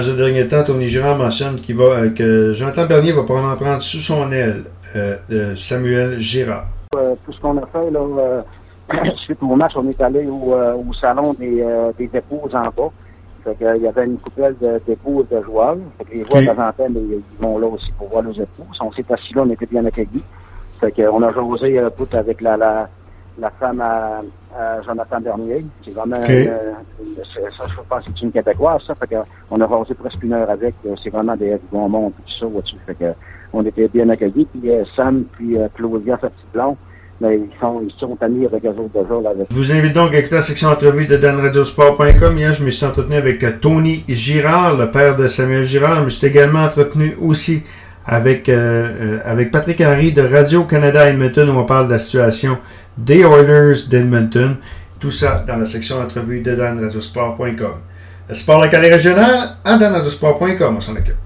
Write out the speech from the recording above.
Dans ce dernier temps, Tony Girard mentionne que Jonathan Bernier va probablement prendre sous son aile Samuel Girard. Tout ce qu'on a fait, là, suite au match, on est allé au salon des épouses en bas. Fait que, il y avait une couple d'épouses de joueurs. Fait que les joueurs de temps en temps, ils vont là aussi pour voir leurs épouses. On s'est assis là, on était bien accueillis. Fait que, on a jasé tout avec la femme à Jonathan Bernier. C'est vraiment ça, je pense que c'est une Québécoise, ça. Fait que, on a jasé presque une heure avec. C'est vraiment du bon monde, tout ça, vois-tu. Fait que, on était bien accueillis. Puis Sam, puis Claudia, sa petite blonde. Mais ils sont amis avec eux autres déjà. Là, Je vous invite donc à écouter la section entrevue de danradiosport.com. Hier, je me suis entretenu avec Tony Girard, le père de Samuel Girard. Je me suis également entretenu aussi avec Patrick Henry de Radio-Canada Edmonton, où on parle de la situation des Oilers d'Edmonton. Tout ça dans la section entrevue de danradiosport.com. Le sport local et régional à danradiosport.com. On s'en occupe.